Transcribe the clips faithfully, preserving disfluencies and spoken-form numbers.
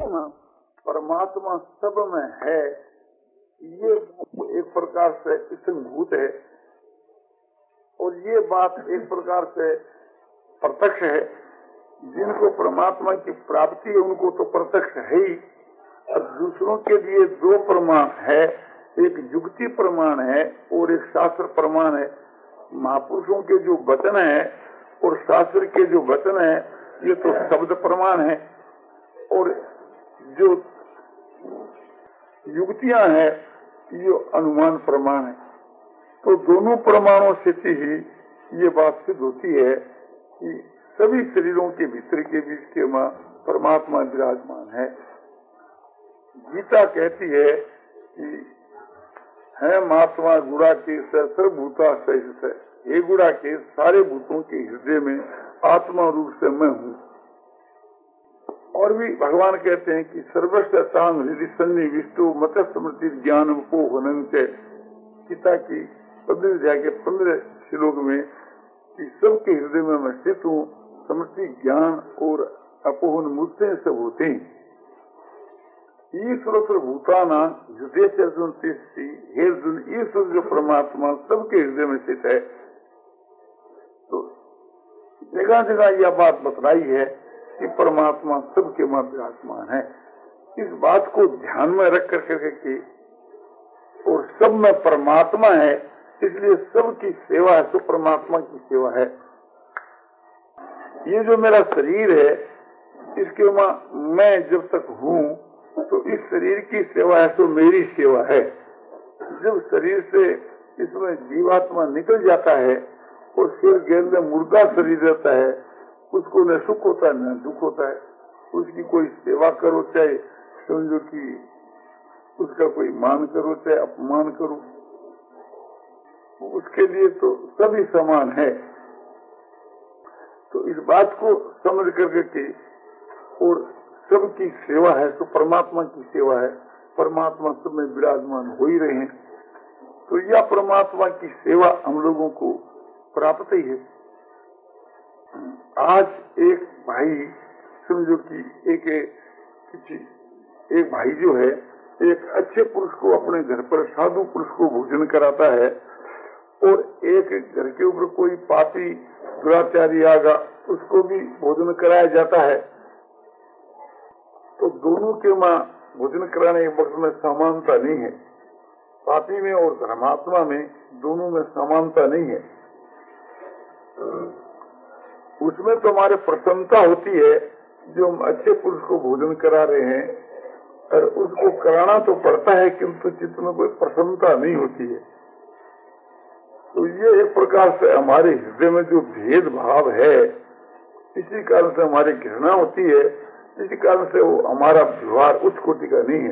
परमात्मा सब में है, ये एक प्रकार से इतंभूत है और ये बात एक प्रकार से प्रत्यक्ष है। जिनको परमात्मा की प्राप्ति है उनको तो प्रत्यक्ष है ही, और दूसरों के लिए दो प्रमाण है, एक युक्ति प्रमाण है और एक शास्त्र प्रमाण है। महापुरुषों के जो वचन है और शास्त्र के जो वचन है ये तो शब्द प्रमाण है, और जो युक्तियां हैं ये अनुमान प्रमाण है। तो दोनों प्रमाणों से ही ये बात सिद्ध होती है कि सभी शरीरों के भीतर के बीच के मां परमात्मा विराजमान है। गीता कहती है कि है महात्मा गुड़ा के सर्वभूता सहित है, ये गुड़ा के सारे भूतों के हृदय में आत्मा रूप से मैं हूँ। और भी भगवान कहते हैं कि सर्वस्व ताम हृदय सन्निविष्टो मत स्मृति ज्ञान को होने। गीता की पंद्रह अध्याय के पंद्रह श्लोक में कि सबके हृदय में मैं स्थित हूँ, स्मृति ज्ञान और अपोहन मुझसे सब होते हैं। ईश्वर भूताना हृदय से अर्जुन तीर्थी, हे अर्जुन ईश्वर जो परमात्मा सबके हृदय में स्थित है। तो जगह जगह यह बात बतलाई है कि परमात्मा सबके मध्य विराजमान है। इस बात को ध्यान में रख कर करके और सब में परमात्मा है, इसलिए सबकी सेवा है तो परमात्मा की सेवा है। ये जो मेरा शरीर है इसके मैं जब तक हूँ तो इस शरीर की सेवा है तो मेरी सेवा है। जब शरीर से इसमें जीवात्मा निकल जाता है और फिर गेंद में मुर्दा शरीर रहता है, उसको न सुख होता है न दुख होता है। उसकी कोई सेवा करो, चाहे समझो कि उसका कोई मान करो चाहे अपमान करो, उसके लिए तो सभी समान है। तो इस बात को समझ करके के और सबकी सेवा है तो परमात्मा की सेवा है, परमात्मा सब में विराजमान हो ही रहे हैं। तो यह परमात्मा की सेवा हम लोगों को प्राप्त ही है। आज एक भाई समझो कि एक किसी एक भाई जो है एक अच्छे पुरुष को अपने घर पर साधु पुरुष को भोजन कराता है, और एक घर के ऊपर कोई पापी दुराचारी आगा उसको भी भोजन कराया जाता है। तो दोनों के मां भोजन कराने के वक्त में समानता नहीं है। पापी में और धर्मात्मा में दोनों में समानता नहीं है। उसमें तो हमारे प्रसन्नता होती है जो हम अच्छे पुरुष को भोजन करा रहे हैं, और उसको कराना तो पड़ता है किंतु चित्त में कोई प्रसन्नता नहीं होती है। तो ये एक प्रकार से हमारे हृदय में जो भेदभाव है, इसी कारण से हमारी घृणा होती है, इसी कारण से वो हमारा व्यवहार उच्च कोटि का नहीं है।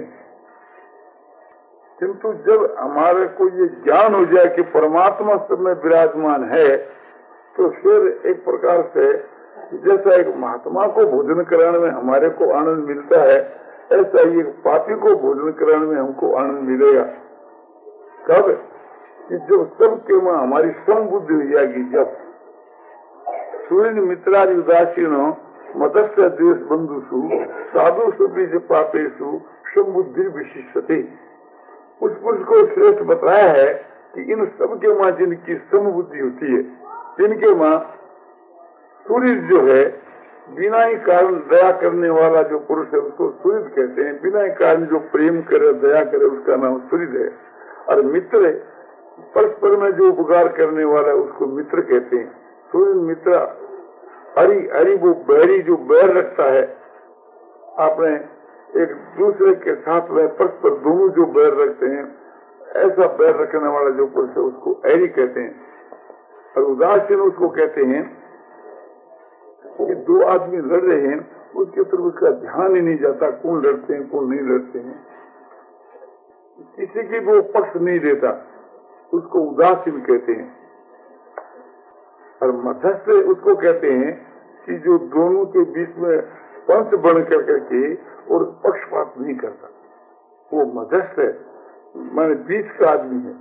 किंतु जब हमारे को ये ज्ञान हो जाए कि परमात्मा सब में विराजमान है, तो फिर एक प्रकार से जैसा एक महात्मा को भोजन कराने में हमारे को आनंद मिलता है, ऐसा ही एक पापी को भोजन कराने में हमको आनंद मिलेगा। कब? कि जब सबके में हमारी समबुद्धि हो जाएगी। जब सूर्य मित्रादि उदासीनो मदस्य द्वेष बंधुषु साधु सुबीज पापेशु समबुद्धि विशिष्टते। उस पुरुष को श्रेष्ठ बताया है कि इन सबके मां जिनकी समबुद्धि होती है, जिनके मां सूर्य जो है बिना ही कारण दया करने वाला जो पुरुष है उसको सूर्य कहते हैं। बिना ही कारण जो प्रेम करे दया करे उसका नाम सूर्य है। और मित्र परस्पर में जो उपकार करने वाला है उसको मित्र कहते हैं। सूर्य मित्र हरि हरि वो बैरी जो बैर रखता है, आपने एक दूसरे के साथ में परस्पर दोनों जो बैर रखते हैं, ऐसा बैर रखने वाला जो पुरुष है उसको ऐरी कहते हैं। और उदासीन उसको कहते हैं कि दो आदमी लड़ रहे हैं, उसके तरफ उसका ध्यान ही नहीं जाता कौन लड़ते हैं कौन नहीं लड़ते हैं, किसी की वो पक्ष नहीं देता, उसको उदासीन कहते हैं। और मध्यस्थ उसको कहते हैं कि जो दोनों के बीच में पंच बन कर करके और पक्षपात नहीं करता, वो मध्यस्थ है, माने बीच का आदमी है।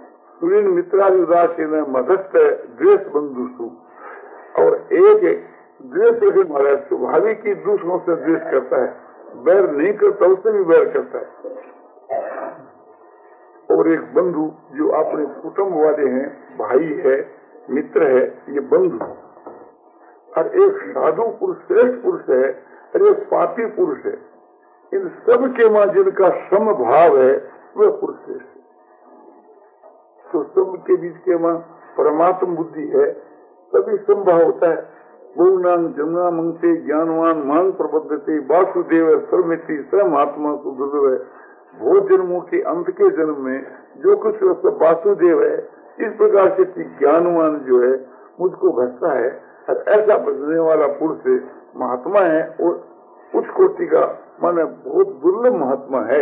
सूर्य मित्रादि उदासीन है, मध्यस्थ है, द्वेष बंधुषु। और एक द्वेष रखे महाराज, स्वाभाविक ही दूसरों से द्वेष करता है, बैर नहीं करता, उससे भी बैर करता है। और एक बंधु जो अपने कुटुंब वाले हैं, भाई है, मित्र है, ये बंधु, और एक साधु पुरुष, श्रेष्ठ पुरुष है, और एक पापी पुरुष है, इन सब के मां जिनका समभाव है वह पुरुष श्रेष्ठ है। तो सब के बीच के मां परमात्म बुद्धि है, तभी संभाव होता है। गुरुनाम जमुना मंगते ज्ञानवान मांग प्रबद्धते वासुदेव सर्वमिति सर्वमात्मा सुदुर्लभ है। बहुत जन्मों के अंत के जन्म में जो कुछ सब वासुदेव है, इस प्रकार से ज्ञानवान जो है मुझको भजता है, और ऐसा भजने वाला पुरुष महात्मा है और उच्च कोटि का माने बहुत दुर्लभ महात्मा है।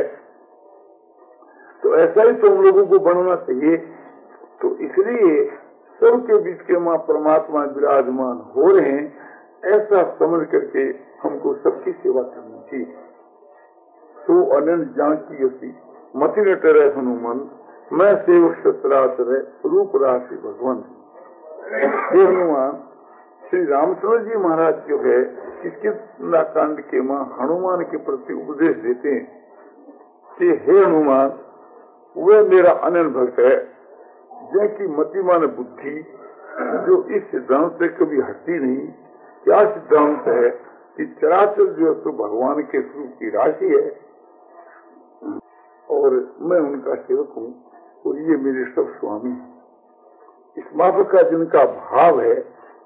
तो ऐसा ही तो हम लोगों को बनना चाहिए। तो इसलिए सबके बीच के मां परमात्मा विराजमान हो रहे हैं, ऐसा समझ करके हमको सबकी सेवा करनी चाहिए। तो अनंत जानकी असी मति न टरे हनुमान, मैं सेवक सतराचर रूप राशि भगवान। ये हनुमान श्री रामचंद्र जी महाराज जो है, इसके कांड के मां हनुमान के प्रति उपदेश देते हैं कि हे हनुमान, वह मेरा अनंत भक्त है, जिनकी मतिमान बुद्धि जो इस सिद्धांत से कभी हटती नहीं। क्या सिद्धांत है कि चराचर जो तो भगवान के स्वरूप की राशि है, और मैं उनका सेवक हूँ, और ये मेरे सब स्वामी। इस माफक का जिनका भाव है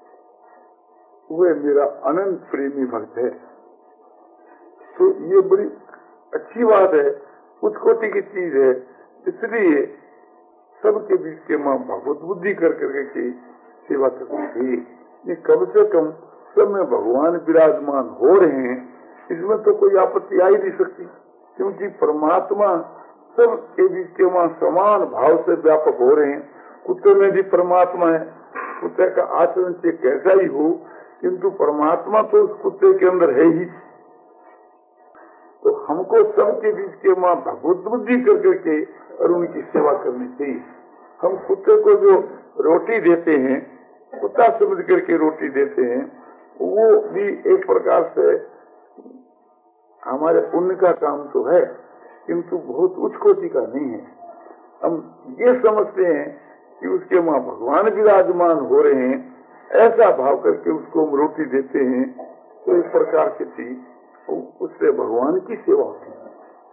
वह मेरा अनंत प्रेमी भक्त है। तो ये बड़ी अच्छी बात है, उच्च कोटि की चीज है। इसलिए सबके बीच के मां भगवत बुद्धि कर करके की सेवा करनी चाहिए। कम से कम सब में भगवान विराजमान हो रहे हैं, इसमें तो कोई आपत्ति आ ही नहीं सकती, क्योंकि परमात्मा सब के बीच के मां समान भाव से व्यापक हो रहे हैं। कुत्ते में भी परमात्मा है, कुत्ते का आचरण से कैसा ही हो, किंतु परमात्मा तो उस कुत्ते के अंदर है ही। तो हमको सबके बीच के मां भगवत बुद्धि कर करके और उनकी सेवा करनी चाहिए। हम कुत्ते को जो रोटी देते हैं, कुत्ता समझ करके रोटी देते हैं, वो भी एक प्रकार से हमारे पुण्य का काम तो है, किंतु बहुत उच्च कोटि का नहीं है। हम ये समझते हैं कि उसके मां भगवान विराजमान हो रहे हैं, ऐसा भाव करके उसको हम रोटी देते हैं, तो इस प्रकार से थी उससे भगवान की सेवा होती है।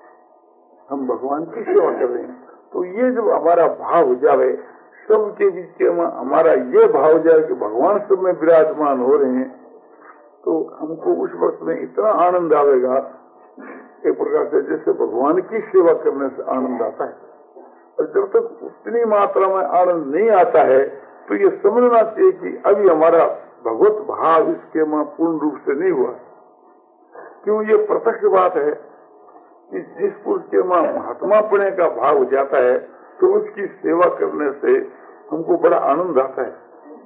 हम भगवान की सेवा कर रहे हैं। तो ये जो हमारा भाव हो जाए, सबके बीच के हमारा ये भाव हो जाए कि भगवान सब में विराजमान हो रहे हैं, तो हमको उस वक्त में इतना आनंद आवेगा, एक प्रकार से जैसे भगवान की सेवा करने से आनंद आता है। और जब तक उतनी मात्रा में आनंद नहीं आता है, तो ये समझना चाहिए कि अभी हमारा भगवत भाव इसके मां पूर्ण रूप से नहीं हुआ। क्यों? ये प्रत्यक्ष बात है कि जिस पुरुष के मां महात्मा पने का भाव हो जाता है, तो उसकी सेवा करने से हमको बड़ा आनंद आता है।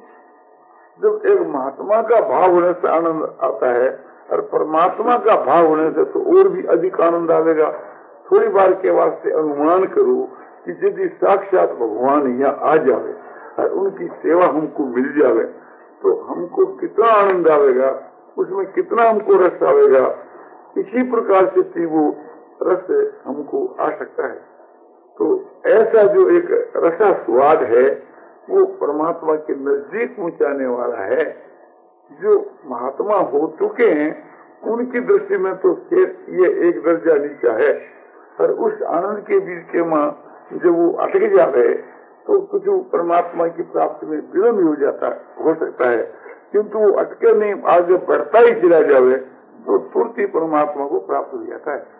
जब एक महात्मा का भाव होने से आनंद आता है, और परमात्मा का भाव होने से तो और भी अधिक आनंद आएगा। थोड़ी बार के वास्ते अनुमान करो कि यदि साक्षात भगवान यहाँ आ जावे और उनकी सेवा हमको मिल जावे, तो हमको कितना आनंद आवेगा, उसमें कितना हमको रस आवेगा। इसी प्रकार से वो रस हमको आ सकता है। तो ऐसा जो एक रसा स्वाद है, वो परमात्मा के नजदीक पहुंचाने वाला है। जो महात्मा हो चुके हैं, उनकी दृष्टि में तो ये एक दर्जा नीचा है। और उस आनंद के बीच के मां जब वो अटक जाते हैं, तो कुछ परमात्मा की प्राप्ति में विलम्ब हो जाता है, हो सकता है। किंतु वो अटके नहीं, आगे बढ़ता ही चला जावे, तो तुरंत ही परमात्मा को प्राप्त हो जाता है।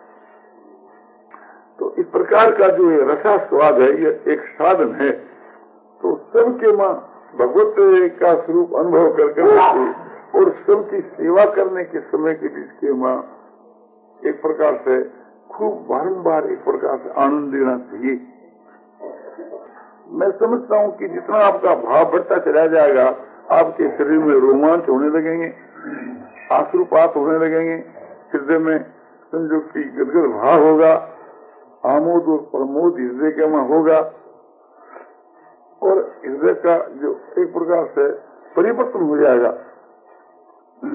तो इस प्रकार का जो ये रसा स्वाद है, ये एक साधन है। तो सबके मां भगवत का स्वरूप अनुभव करके और सबकी सेवा करने के समय के बीच के मां एक प्रकार से खूब बारंबार एक प्रकार से आनंद देना चाहिए। मैं समझता हूँ कि जितना आपका भाव बढ़ता चला जाएगा, आपके शरीर में रोमांच होने लगेंगे, आश्रुपात होने लगेंगे, हृदय में संजोग की गदगद भाव होगा, आमोद और प्रमोद हृदय के में होगा, और हृदय का जो एक प्रकार से परिवर्तन हो जाएगा।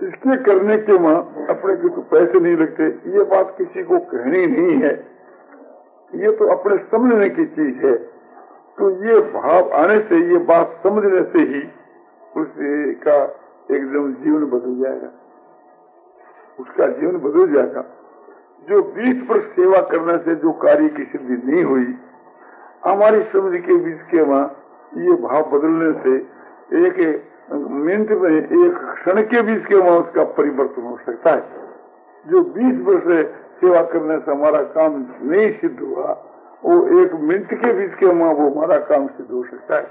इसके करने के मां अपने के तो पैसे नहीं लगते, ये बात किसी को कहनी नहीं है, ये तो अपने समझने की चीज है। तो ये भाव आने से, ये बात समझने से ही उसका एकदम जीवन बदल जाएगा, उसका जीवन बदल जाएगा। जो बीस वर्ष सेवा करने से जो कार्य की सिद्धि नहीं हुई, हमारी समझ के बीच के वहां ये भाव बदलने से एक मिनट में, एक क्षण के बीच के वहां उसका परिवर्तन हो सकता है। जो बीस वर्ष से सेवा करने से हमारा काम नहीं सिद्ध हुआ, वो एक मिनट के बीच के वहां वो हमारा काम सिद्ध हो सकता है।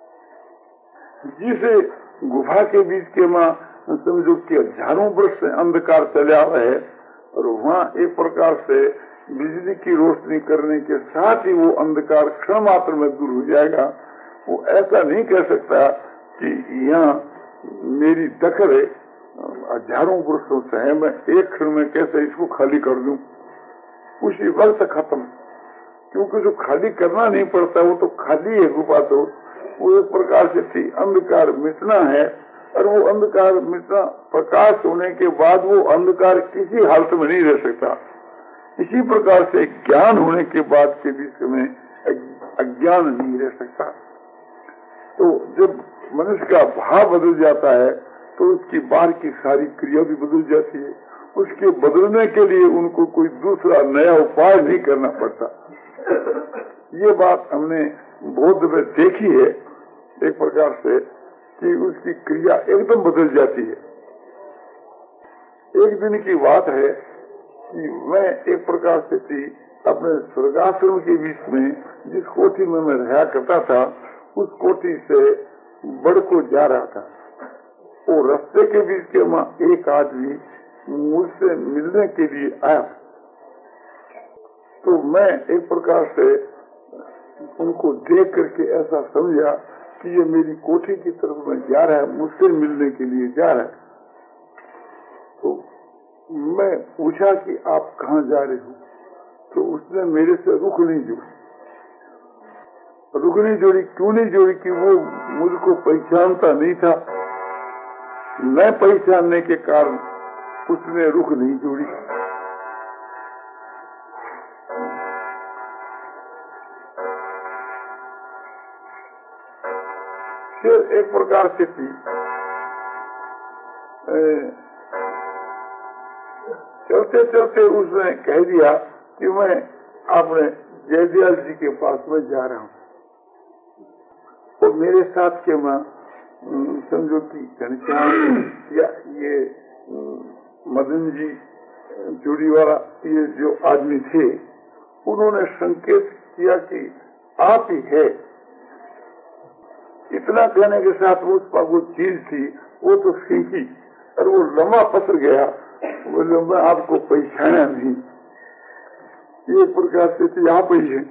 जिसे गुफा के बीच के वहां समझो कि हजारों वर्ष से अंधकार चला हुआ है, और वहाँ एक प्रकार से बिजली की रोशनी करने के साथ ही वो अंधकार क्षण मात्र में दूर हो जाएगा। वो ऐसा नहीं कह सकता कि यहाँ मेरी दखल है, हजारों वर्षों से है, मैं एक क्षण में कैसे इसको खाली कर दूं, उसी वक्त खत्म। क्योंकि जो खाली करना नहीं पड़ता वो तो खाली है गुफा, तो वो एक प्रकार से थी अंधकार मिटना है, और वो अंधकार मिटना, प्रकाश होने के बाद वो अंधकार किसी हालत में नहीं रह सकता। इसी प्रकार से ज्ञान होने के बाद के बीच में अज्ञान नहीं रह सकता। तो जब मनुष्य का भाव बदल जाता है तो उसकी बाहर की सारी क्रिया भी बदल जाती है। उसके बदलने के लिए उनको कोई दूसरा नया उपाय नहीं करना पड़ता। ये बात हमने बौद्ध में देखी है एक प्रकार से, कि उसकी क्रिया एकदम बदल जाती है। एक दिन की बात है कि मैं एक प्रकार से थी अपने स्वर्गाश्रम के बीच में, जिस कोठी में मैं रहा करता था, उस कोठी से बड़को जा रहा था। वो रास्ते के बीच के वहां एक आदमी मुझसे मिलने के लिए आया, तो मैं एक प्रकार से उनको देख करके ऐसा समझा कि ये मेरी कोठी की तरफ में जा रहा है, मुझसे मिलने के लिए जा रहा है। तो मैं पूछा कि आप कहाँ जा रहे हो, तो उसने मेरे से रुख नहीं जोड़ी। रुख नहीं जोड़ी, क्यों नहीं जोड़ी? कि वो मुझको पहचानता नहीं था, मैं पहचानने के कारण उसने रुख नहीं जोड़ी। फिर एक प्रकार से थी, चलते चलते उसने कह दिया कि मैं अपने जयदयाल जी के पास में जा रहा हूँ। और मेरे साथ के मां समझो कि घनश्याम या ये मदन जी चूड़ी वाला, ये जो आदमी थे, उन्होंने संकेत किया कि आप ही है। इतना कहने के साथ उस पर वो चीज थी वो तो सीखी, और वो लंबा पसर गया, बोले मैं आपको पहचाना नहीं। ये प्रकार से थी आप ही है।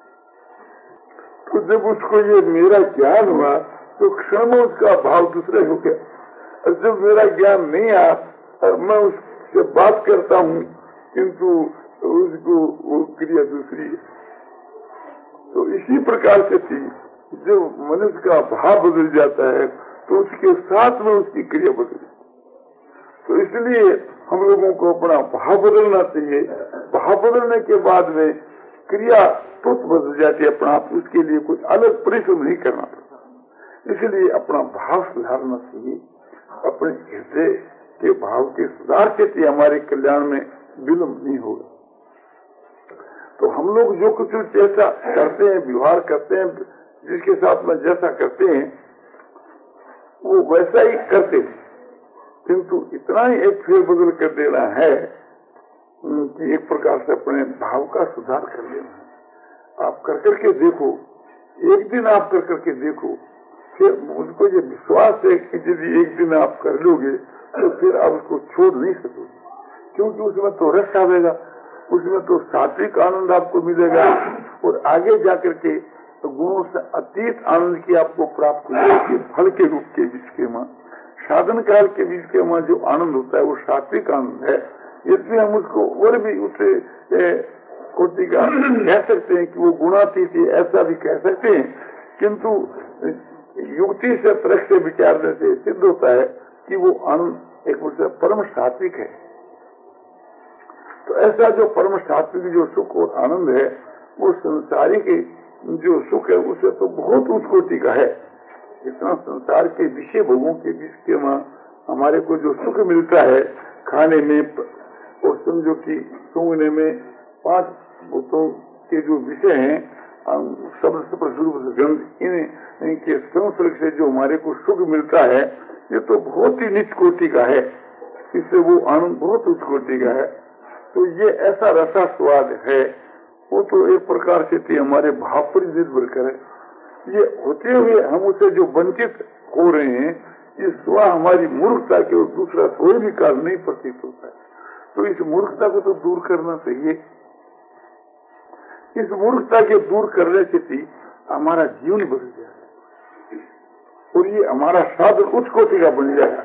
तो जब उसको ये मेरा ज्ञान हुआ तो क्षण में उसका भाव दूसरे हो गया। और जब मेरा ज्ञान नहीं आया और मैं उससे बात करता हूँ, किंतु उसको वो क्रिया दूसरी है। तो इसी प्रकार से थी, जब मनुष्य का भाव बदल जाता है तो उसके साथ में उसकी क्रिया बदल जाती है। तो इसलिए हम लोगों को अपना भाव बदलना चाहिए। भाव बदलने के बाद में क्रिया तुरंत बदल जाती है अपना आप, उसके लिए कुछ अलग परिश्रम नहीं करना पड़ता। इसलिए अपना भाव सुधारना चाहिए। अपने हृदय के भाव के सुधार के हमारे कल्याण में विलम्ब नहीं होगा। तो हम लोग जो कुछ जैसा करते हैं, व्यवहार करते हैं, जिसके साथ में जैसा करते हैं वो वैसा ही करते हैं, किंतु इतना ही एक फेर बदल कर देना है कि एक प्रकार से अपने भाव का सुधार कर लेना है। आप कर करके देखो, एक दिन आप कर करके देखो, फिर मुझको ये विश्वास है कि यदि एक दिन आप कर लोगे तो फिर आप उसको छोड़ नहीं सकोगे, क्योंकि उसमें तो रस आवेगा, उसमें तो सात्विक आनंद आपको मिलेगा, और आगे जाकर के तो गुणों से अतीत आनंद की आपको प्राप्त होगी। फल के रूप के बीच के मां, साधन काल के बीच के मां जो आनंद होता है वो सात्विक आनंद है। इसलिए हम उसको और भी उसे कोटि का कह सकते हैं कि वो गुणातीत है, ऐसा भी कह सकते हैं। किंतु युक्ति से तर्क से विचारने से सिद्ध होता है कि वो आनंद एक बोलते परम सात्विक है। तो ऐसा जो परम सात्विक जो सुख और आनंद है वो संसारिक जो सुख है उसे तो बहुत उच्च कोटि का है। इतना संसार के विषय भोगों के बीच के वहाँ हमारे को जो सुख मिलता है खाने में और समझो कि सूंघने में, पांच भूतों के जो विषय हैं शब्द स्पर्श रूप गंध इन इनके संसर्ग से जो हमारे को सुख मिलता है ये तो बहुत ही निच कोटि का है। इससे वो आनंद बहुत उच्च कोटि का है। तो ये ऐसा रसा स्वाद है वो तो एक प्रकार से थी हमारे भाव पर निर्भर करे। ये होते हुए हम उसे जो वंचित हो रहे हैं ये स्व हमारी मूर्खता के और दूसरा कोई भी कारण नहीं प्रतीत होता है। तो इस मूर्खता को तो दूर करना चाहिए। इस मूर्खता के दूर करने से भी हमारा जीवन बदल जाएगा और ये हमारा साधन उच्च कोटि का बन जाएगा।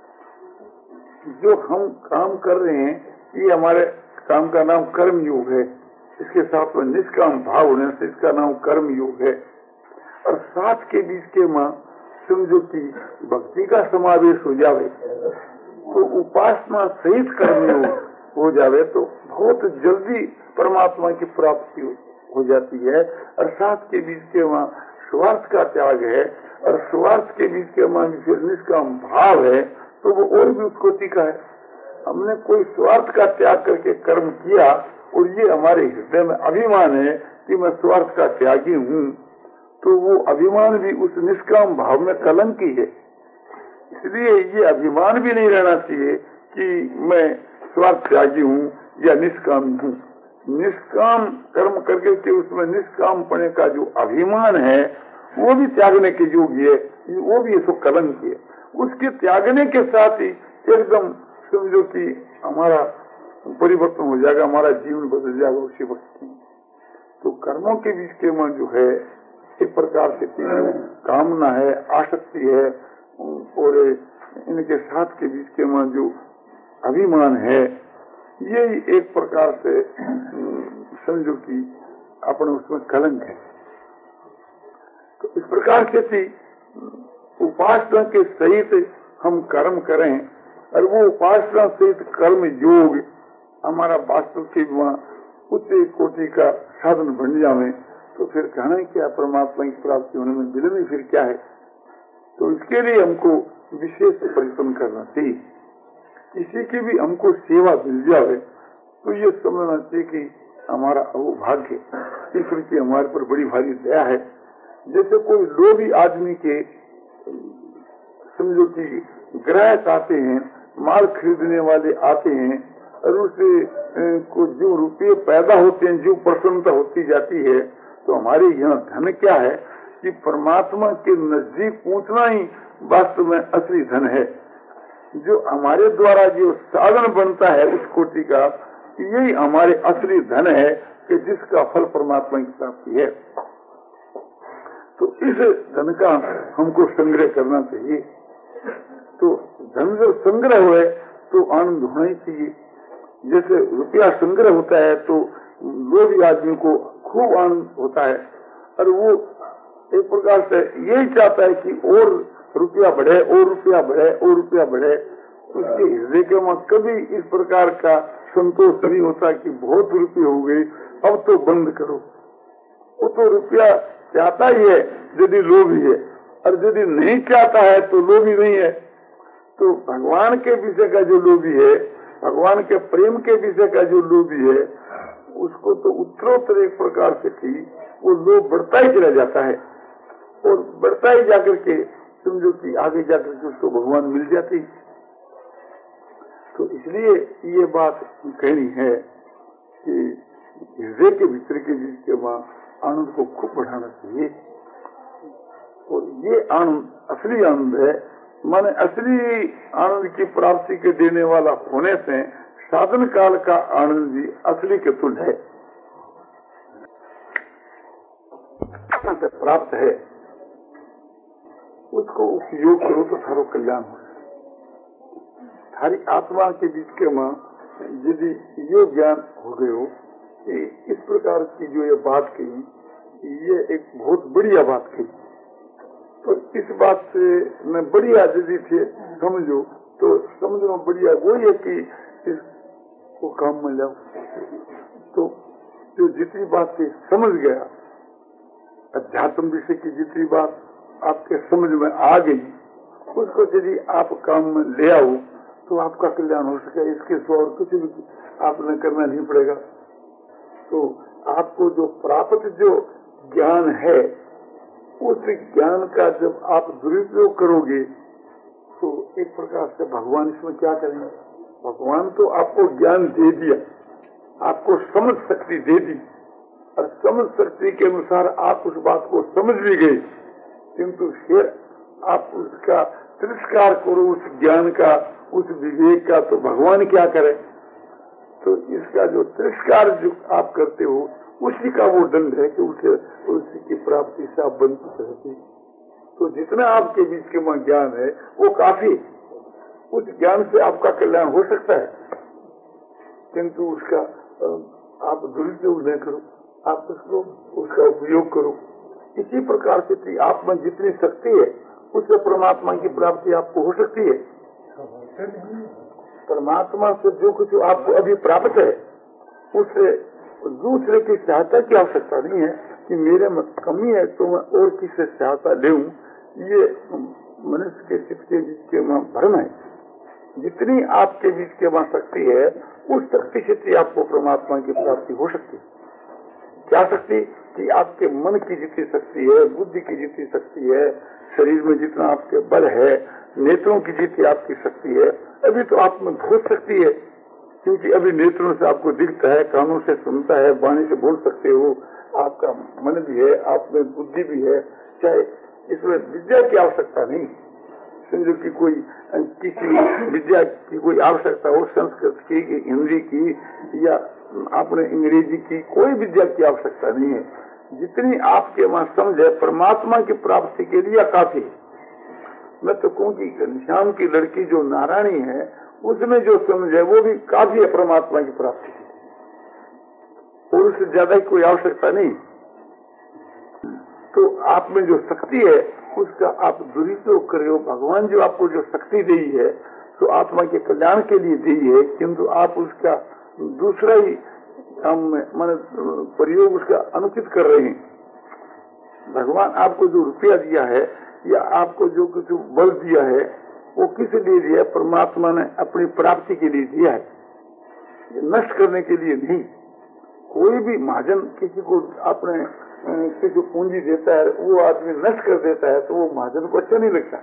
जो हम काम कर रहे हैं ये हमारे काम का नाम कर्म योग है। इसके साथ में निष्काम भाव होने से इसका नाम कर्म योग है। और साथ के बीच के मां समझो कि भक्ति का समावेश हो जावे तो उपासना सहित कर्म योग हो जावे तो बहुत जल्दी परमात्मा की प्राप्ति हो जाती है। और साथ के बीच के वहाँ स्वार्थ का त्याग है और स्वार्थ के बीच के वहाँ फिर निष्काम भाव है तो वो और भी उत्कोटि का है। हमने कोई स्वार्थ का त्याग करके कर्म किया और ये हमारे हृदय में अभिमान है कि मैं स्वार्थ का त्यागी हूँ तो वो अभिमान भी उस निष्काम भाव में कलंकी है। इसलिए ये अभिमान भी नहीं रहना चाहिए कि मैं स्वार्थ त्यागी हूँ या निष्काम हूँ। निष्काम कर्म करके के उसमें निष्काम पने का जो अभिमान है वो भी त्यागने के योग्य है, वो भी इसको कलंक है। उसके त्यागने के साथ ही एकदम समझो कि हमारा परिवर्तन हो जाएगा, हमारा जीवन बदल जाएगा उसी वक्त। तो कर्मों के बीच के मन जो है एक प्रकार से कामना है, आसक्ति है और इनके साथ के बीच के मन जो अभिमान है ये एक प्रकार से समझो कि अपने उसमें कलंक है। तो इस प्रकार से थी उपासना के सहित हम कर्म करें और वो उपासना सहित कर्म योग हमारा वास्तव के वहाँ उच्च कोटि का साधन बन जावे तो फिर कहना क्या परमात्मा की प्राप्ति होने में विलंब फिर क्या है। तो इसके लिए हमको विशेष परिश्रम करना चाहिए। किसी की भी हमको सेवा मिल जाए तो ये समझना चाहिए कि हमारा अवभाग्य ईश्वर की हमारे पर बड़ी भारी दया है। जैसे कोई लोभी आदमी के समझो कि ग्राहक आते हैं, माल खरीदने वाले आते हैं और उससे को जो रुपये पैदा होते हैं, जो प्रसन्नता होती जाती है, तो हमारे यहाँ धन क्या है कि परमात्मा के नजदीक पहुंचना ही वास्तव में असली धन है। जो हमारे द्वारा जो साधन बनता है उस कोटि का, यही हमारे असली धन है कि जिसका फल परमात्मा की प्राप्ति है। तो इस धन का हमको संग्रह करना चाहिए। तो धन जब संग्रह हुए तो आनंद होना ही चाहिए। जैसे रुपया संग्रह होता है तो लोभी आदमी को खूब आनंद होता है और वो एक प्रकार से यही चाहता है कि और रुपया बढ़े और रुपया बढ़े और रुपया बढ़े। उसके हृदय के वहाँ कभी इस प्रकार का संतोष नहीं होता कि बहुत रुपये हो गए अब तो बंद करो। वो तो रुपया चाहता ही है यदि लोभी है, और यदि नहीं चाहता है तो लोभी नहीं है। तो भगवान के विषय का जो लोभी है, भगवान के प्रेम के विषय का जो लोभी है, उसको तो उत्तरोत्तर एक प्रकार से थी वो लोभ बढ़ता ही चला जाता है और बढ़ता ही जाकर के समझो कि आगे जाकर के उसको भगवान मिल जाती। तो इसलिए ये बात कहनी है कि हृदय के भीतर के बीच के वहाँ आनंद को खूब बढ़ाना चाहिए। और ये आनंद असली आनंद है, माने असली आनंद की प्राप्ति के देने वाला होने से साधन काल का आनंद भी असली के तुल्य है, से प्राप्त है। उसको उपयोग करो तो थारो कल्याण हो। थारी आत्मा के बीच के मां यदि ये ज्ञान हो गए हो कि इस प्रकार की जो ये बात कही, ये एक बहुत बढ़िया बात कही, तो इस बात से मैं बढ़िया यदि थे समझो तो समझो में बढ़िया वही है कि इसको काम में लाओ। तो जो जितनी बात थी समझ गया, अध्यात्म विषय की जितनी बात आपके समझ में आ गई, उसको यदि आप काम में ले आओ तो आपका कल्याण हो सके। इसके सिवा और कुछ भी आपने करना नहीं पड़ेगा। तो आपको जो प्राप्त जो ज्ञान है, उस ज्ञान का जब आप दुरुपयोग करोगे तो एक प्रकार से भगवान इसमें क्या करेंगे? भगवान तो आपको ज्ञान दे दिया, आपको समझ शक्ति दे दी, और समझ शक्ति के अनुसार आप उस बात को समझ भी गए, किंतु फिर आप उसका तिरस्कार करो, उस ज्ञान का, उस विवेक का, तो भगवान क्या करे? तो इसका जो तिरस्कार जो आप करते हो, उसी का वो दंड है कि उसे उसी की प्राप्ति से आप वंचित रहते। तो जितना आपके बीच के में ज्ञान है वो काफी, उस ज्ञान से आपका कल्याण हो सकता है, किंतु उसका आप दुरुपयोग न करो, आप उसको उसका उपयोग करो। इसी प्रकार से आप में जितनी शक्ति है उससे परमात्मा की प्राप्ति आपको हो सकती है। परमात्मा से जो कुछ आपको अभी प्राप्त है उससे दूसरे की सहायता की आवश्यकता नहीं है कि मेरे में कमी है तो मैं और किसी से सहायता लेऊं। ये मनुष्य के चित्त के बीच के भ्रम है। जितनी आपके बीच के वहां शक्ति है, उस शक्ति से आपको परमात्मा की प्राप्ति हो सकती है। क्या शक्ति? कि आपके मन की जितनी शक्ति है, बुद्धि की जितनी शक्ति है, शरीर में जितना आपके बल है, नेत्रों की जितनी आपकी शक्ति है, अभी तो आप में बहुत शक्ति है, क्योंकि अभी नेत्रों से आपको दिखता है, कानों से सुनता है, वाणी से बोल सकते हो, आपका मन भी है, आप में बुद्धि भी है। चाहे इसमें विद्या की आवश्यकता नहीं, समझो कि कोई किसी विद्या की कोई आवश्यकता हो, संस्कृत की, हिंदी की या आपने अंग्रेजी की, कोई विद्या की आवश्यकता नहीं है। जितनी आपके वहां समझ है परमात्मा की प्राप्ति के लिए काफी है। मैं तो कहूँ कि घनश्याम की लड़की जो नारायणी है, उसमें जो समझ है वो भी काफी है परमात्मा की प्राप्ति की, और उससे ज्यादा कोई आवश्यकता नहीं। तो आप में जो शक्ति है उसका आप दुरुपयोग कर रहे हो। भगवान जो आपको जो शक्ति दी है तो आत्मा के कल्याण के लिए दी है, किंतु आप उसका दूसरा ही काम में मन प्रयोग उसका अनुचित कर रहे हैं। भगवान आपको जो रुपया दिया है या आपको जो कुछ बल दिया है वो किस लिए दिया है? परमात्मा ने अपनी प्राप्ति के लिए दिया है, नष्ट करने के लिए नहीं। कोई भी महाजन किसी को अपने किसी पूंजी देता है, वो आदमी नष्ट कर देता है तो वो महाजन को अच्छा नहीं लगता,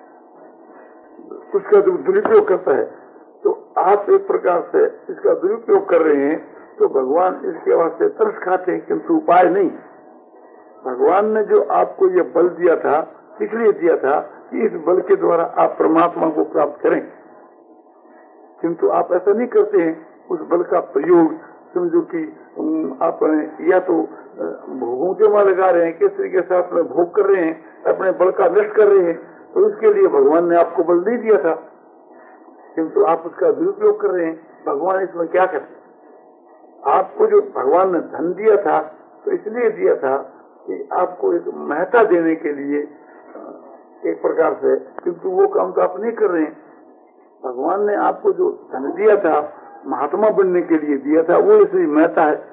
उसका जो दुरुपयोग करता है। तो आप एक प्रकार से इसका दुरुपयोग कर रहे हैं, तो भगवान इसके वास्ते तरस खाते हैं, किंतु उपाय नहीं। भगवान ने जो आपको ये बल दिया था इसलिए दिया था कि इस बल के द्वारा आप परमात्मा को प्राप्त करें, किंतु आप ऐसा नहीं करते हैं। उस बल का प्रयोग समझो कि आप या तो भोगों के वहां लगा रहे हैं, किस तरीके से आप भोग कर रहे हैं, अपने बल का नष्ट कर रहे हैं, तो इसके लिए भगवान ने आपको बल नहीं दिया था, किंतु आप उसका दुरुपयोग कर रहे हैं। भगवान इसमें क्या करते? आपको जो भगवान ने धन दिया था तो इसलिए दिया था कि आपको एक महत्ता देने के लिए एक प्रकार से, किंतु वो काम तो आप नहीं कर रहे हैं। भगवान ने आपको जो धन दिया था महात्मा बनने के लिए दिया था, वो इसलिए महत्ता है।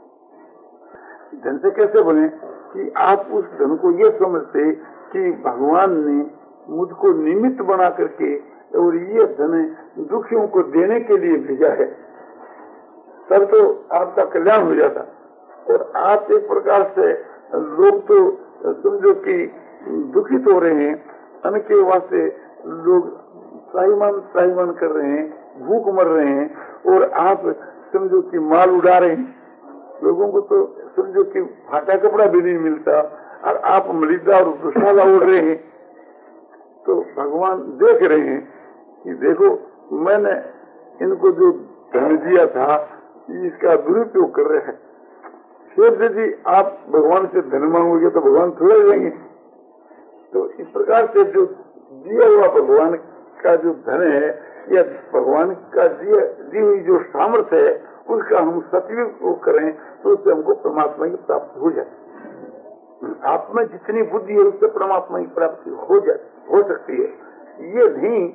धन से कैसे बने? कि आप उस धन को ये समझते कि भगवान ने मुझको निमित्त बना करके और ये धन दुखियों को देने के लिए भेजा है, तब तो आपका कल्याण हो जाता। और आप एक प्रकार से, लोग तो समझो कि दुखित हो रहे हैं, अन्न के वास्ते लोग त्राहिमाम त्राहिमाम कर रहे हैं, भूख मर रहे हैं, और आप समझो कि माल उड़ा रहे हैं। लोगों को तो समझो कि फाटा कपड़ा भी नहीं मिलता, और आप मृदा और दुशाला उड़ रहे हैं। तो भगवान देख रहे हैं कि देखो मैंने इनको जो धन दिया था इसका दुरुपयोग कर रहे हैं। फिर यदि आप भगवान से धन मांगोगे तो भगवान थोड़ा देंगे। तो इस प्रकार से जो दिया हुआ भगवान का जो धन है या भगवान का दिया दी हुई जो सामर्थ्य है उसका हम सदुपयोग करें तो उससे हमको परमात्मा की प्राप्ति हो जाए। आप में जितनी बुद्धि है उससे परमात्मा की प्राप्ति हो जाए हो सकती है। ये नहीं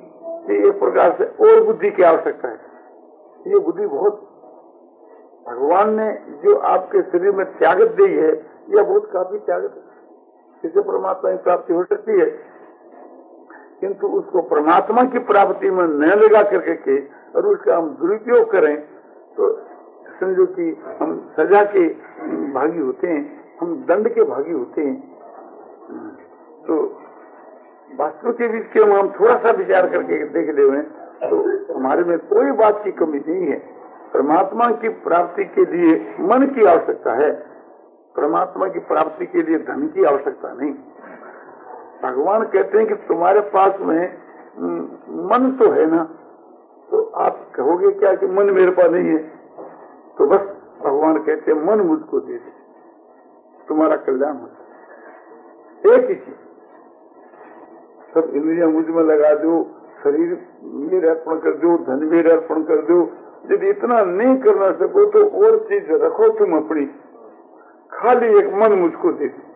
कि एक प्रकार से और बुद्धि की आवश्यकता है। ये बुद्धि बहुत भगवान ने जो आपके शरीर में त्यागत दी है, यह बहुत काफी त्यागत है, इससे परमात्मा की प्राप्ति हो सकती है। किंतु उसको परमात्मा की प्राप्ति में न लगा करके के और उसका हम दुरुपयोग करें तो समझो कि हम सजा के भागी होते हैं, हम दंड के भागी होते हैं। तो वास्तव के विषय में हम थोड़ा सा विचार करके देख ले तो हमारे में कोई बात की कमी नहीं है। परमात्मा की प्राप्ति के लिए मन की आवश्यकता है, परमात्मा की प्राप्ति के लिए धन की आवश्यकता नहीं। भगवान कहते हैं कि तुम्हारे पास में मन तो है ना, तो आप कहोगे क्या कि मन मेरे पास नहीं है? तो बस भगवान कहते हैं मन मुझको दे दे, तुम्हारा कल्याण हो। एक ही चीज, सब इंद्रियां मुझ में लगा दो, शरीर मेरे अर्पण कर दो, धन मेरे अर्पण कर दो। यदि इतना नहीं करना सको तो और चीज रखो तुम अपनी, खाली एक मन मुझको दे दो।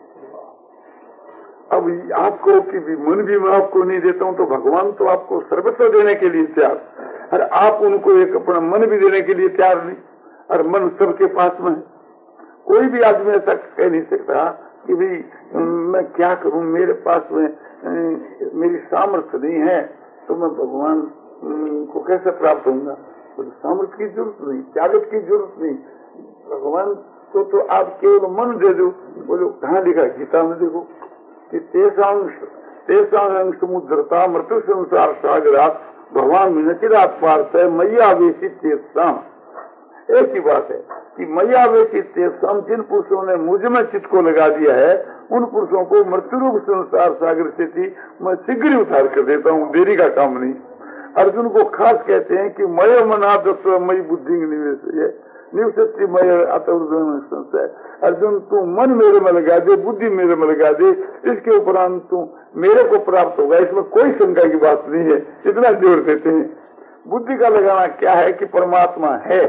अब आपको कि भी मन भी मैं आपको नहीं देता हूं, तो भगवान तो आपको सर्वस्व देने के लिए तैयार, और आप उनको एक अपना मन भी देने के लिए तैयार नहीं, और मन सबके पास में है। कोई भी आदमी ऐसा कह नहीं सकता कि भाई मैं क्या करूं, मेरे पास में मेरी सामर्थ्य नहीं है तो मैं भगवान को कैसे प्राप्त होऊंगा। तो सामर्थ्य की जरूरत नहीं, त्यागत की जरूरत नहीं, भगवान को तो आप केवल मन दे दो। बोलो कहाँ लिखा है? गीता में देखो कि तेसांग समुद्रता मृत्यु संसार सागरात भगवान मिनचिरात पार्थ है मैया वेशित तेसाम। एक ही बात है कि मैया वेशित तेसाम, जिन पुरुषों ने मुझ में चित्त को लगा दिया है उन पुरुषों को मृत्यु रूप संसार सागर से थी मैं शीघ्र ही उतार कर देता हूँ, देरी का काम नहीं। अर्जुन को खास कहते हैं कि मय मना दस्व मई बुद्धि निवेश निवसती मय संशय। अर्जुन तू मन मेरे में लगा दे, बुद्धि मेरे में लगा दे, इसके उपरांत तू मेरे को प्राप्त होगा, इसमें कोई शंका की बात नहीं है। इतना जोर देते हैं। बुद्धि का लगाना क्या है कि परमात्मा है,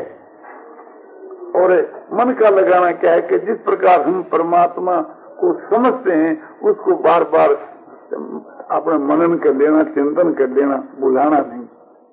और मन का लगाना क्या है कि जिस प्रकार हम परमात्मा को समझते हैं उसको बार बार अपना मनन कर लेना, चिंतन कर लेना, बुलाना नहीं।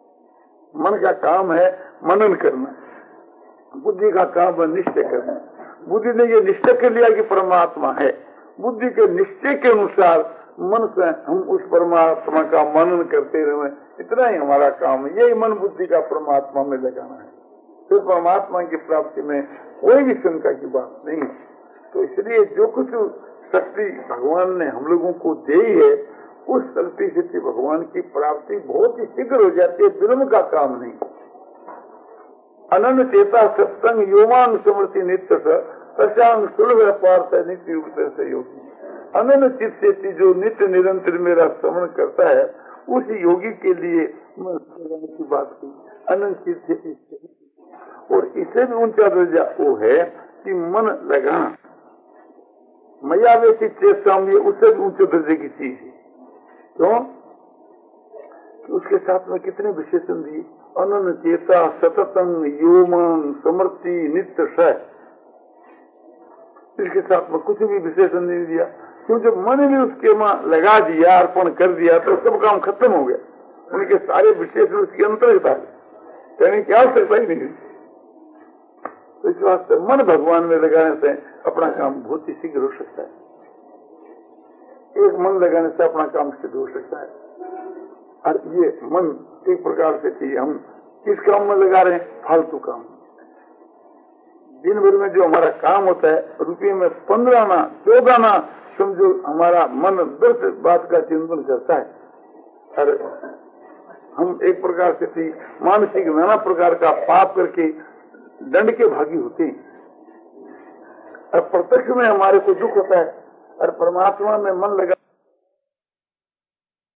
मन का काम है मनन करना, बुद्धि का काम है निश्चय करना। बुद्धि ने ये निश्चय कर लिया कि परमात्मा है, बुद्धि के निश्चय के अनुसार मन से हम उस परमात्मा का मनन करते रहे, इतना ही हमारा काम है। यही मन बुद्धि का परमात्मा में लगाना है, फिर परमात्मा की प्राप्ति में कोई भी शंका की बात नहीं। तो इसलिए जो कुछ शक्ति भगवान ने हम लोगों को दी है, उस शक्ति से भगवान की प्राप्ति बहुत ही शीघ्र हो जाती है, विलंब का काम नहीं। अनन्य चेता सत्संग योमांग समृति नित्य सशांग सुलभ पार्थ नित्य युक्त से योगी। अनन्य चित्त से जो नित्य निरंतर मेरा श्रवण करता है उस योगी के लिए की बात की। अनंत चित्त से, और इससे भी ऊंचा दर्जा वो है कि मन लगाना। मैया वे चित्तेषाम, ये उससे भी ऊंचे दर्जे की चीज है। क्यों? कि उसके साथ में कितने विशेषण दिए, अनन्य चेता सततंग योमन समृति नित्य स। इसके साथ में कुछ भी विशेषण नहीं दिया, क्यों? जब मन भी उसके मां लगा दिया, अर्पण कर दिया, तो सब काम खत्म हो गया। उनके सारे विशेषण उसके अंतर्गत आ गए, कहने की आवश्यकता ही नहीं। तो इस वास्ते मन भगवान में लगाने से अपना काम बहुत ही शीघ्र हो सकता है। एक मन लगाने से अपना काम सिद्ध हो सकता है। और ये मन एक प्रकार से कि हम किस काम में लगा रहे हैं? फालतू काम। दिन भर में जो हमारा काम होता है, रुपये में पंद्रह आना चौदह आना, समझो हमारा मन दस बात का चिंतन करता है। और हम एक प्रकार से थी मानसिक नाना प्रकार का पाप करके दंड के भागी होते हैं। और प्रत्यक्ष में हमारे को दुख होता है, और परमात्मा में मन लगा